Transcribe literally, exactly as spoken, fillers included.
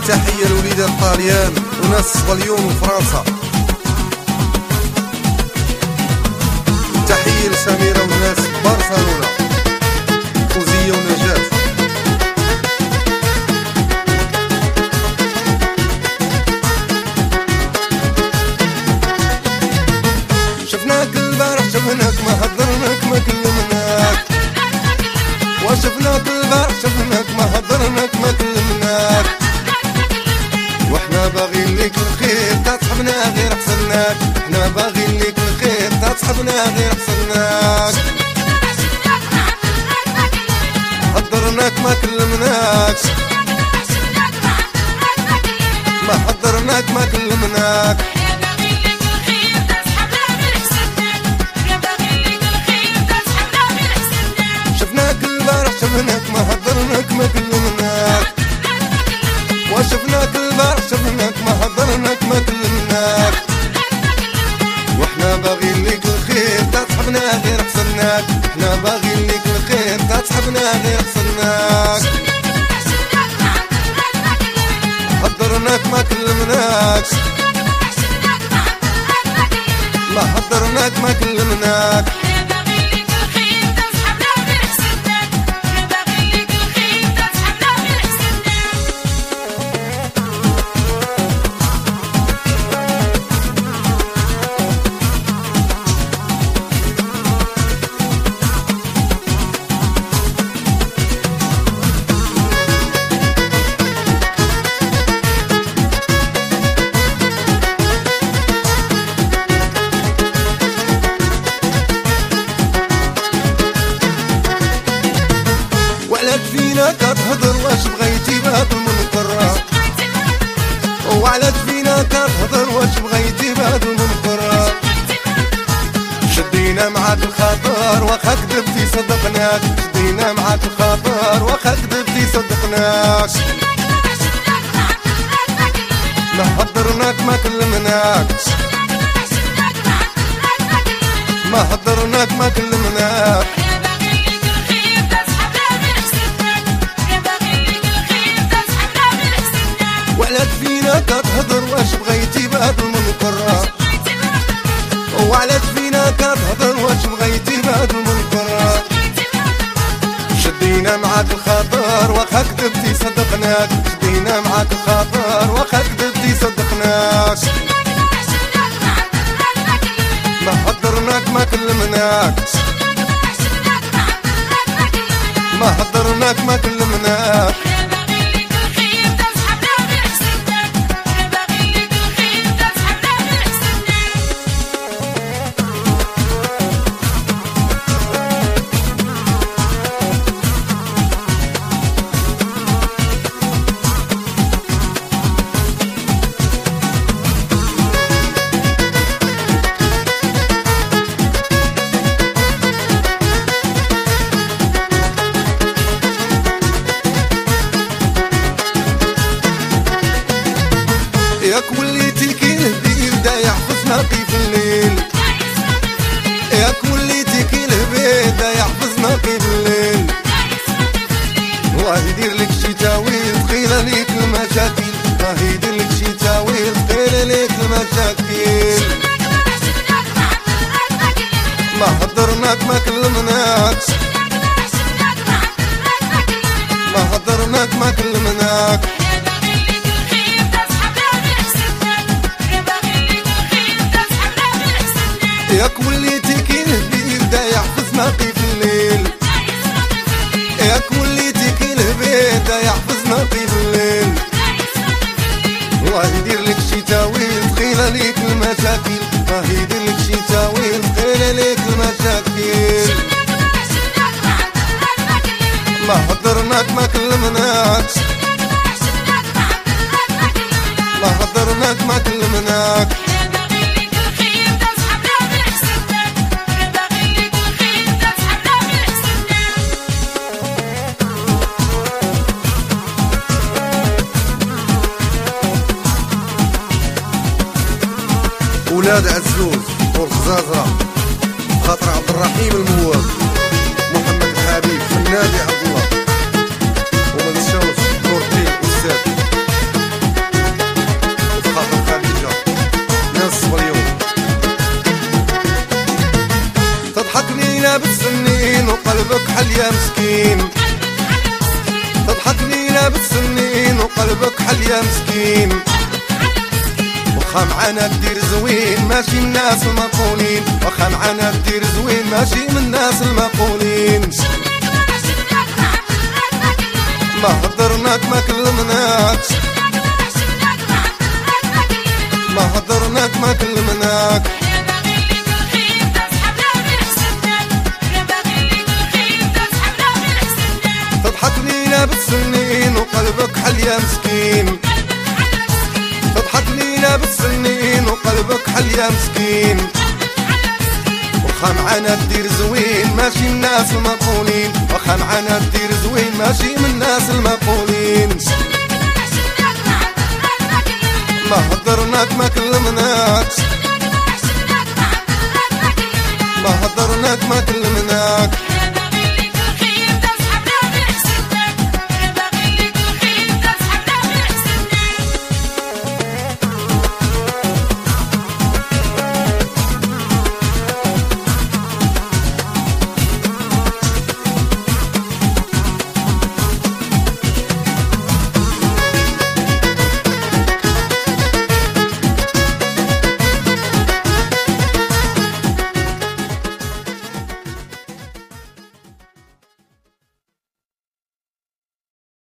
تحية لوليدات الطاليان وناس صبليون وفرنسا. تحية لسميرة والناس برشلونة، فوزية ونجاة. شفناك البارح شفناك ما هضرناك ما كلمناك، وشفناك البارح شفناك ما هضرناك ما كلمناك، واحنا باغيين ليك الخير تصحبنا غير حسناك، احنا باغيين ليك الخير تصحبنا غير حسناك. حضرناك ما كلمناك، ما حضرناك ما كلمناك، شفناك البارح شفناك ما هضرناك ما كلمناك، وشفناك البارح شفناك ما هضرناك ما كلمناك، واحنا باغيين ليك الخير تصحبنا غير حسناك، احنا باغيين ليك الخير تصحبنا غير حسناك. حضرناك ما كلمناك، ما حضرناك ما كلمناك، فينا كتهضر واش بغيتي بهاد المنكر، وعلاش فينا كتهضر واش بغيتي بهاد المنكر، شدينا معاك الخاطر واخا كذبتي صدقناك، شدينا معاك الخاطر واخا كذبتي صدقناك، ما حضرناك ما كلمناك، ما حضرناك ما كلمناك، وعلاش فينا كتهضر واش بغيتي بهاد المنكر، وعلاش فينا كتهضر واش بغيتي بهاد المنكر، شدينا معاك الخاطر واخا كذبتي صدقناك، شدينا معاك الخاطر واخا كذبتي صدقناك، ما حضرناك ما كلمناك، ما حضرناك ما كلمناك، ياك وليتي كالهبيل دا يحفظ ناقي في الليل، ياك وليتي كالهبيل دا يحفظ ناقي في الليل، الله يدير لك شي تاويل ثقيلة ليك المشاكل، الله يدير لك شي تاويل ثقيلة ليك المشاكل، ما حضرناك ما كلمناك، ما حضرناك ما كلمناك، ياك وليتي كالهبيل دا يحفظ ناقي في الليل، ياك وليتي كالهبيل دا يحفظ ناقي في الليل، الله يدير لك شي تاويل ثقيلة ليك المشاكل، الله يدير لك شي تاويل ثقيلة ليك المشاكل، ما حضرناك ما كلمناك، ما حضرناك ما كلمناك، ولاد عزوز والخزازرة خاطر عبد الرحيم المواب، محمد الحبيب في النادي عبد الله، وما نساوش نور الدين الأستاذ. وقلبك حل يا مسكين. تضحك لي لابس سنين وقلبك حل يا مسكين. وخا معانا دير زوين ماشي من الناس المقولين، وخا معانا دير زوين ماشي من الناس المقولين. ما هضرناك ما كلمناك، ما هضرناك ما كلمناك. تضحك لي لابس سنين وقلبك حل يا مسكين. تضحك لي لابس سنين وقلبك حل يا مسكين. وخا معانا دير زوين ماشي من الناس المقولين، وخا معانا دير زوين ماشي من الناس المقولين. ما هضرناك ما كلمناك، ما هضرناك ما كلمناك.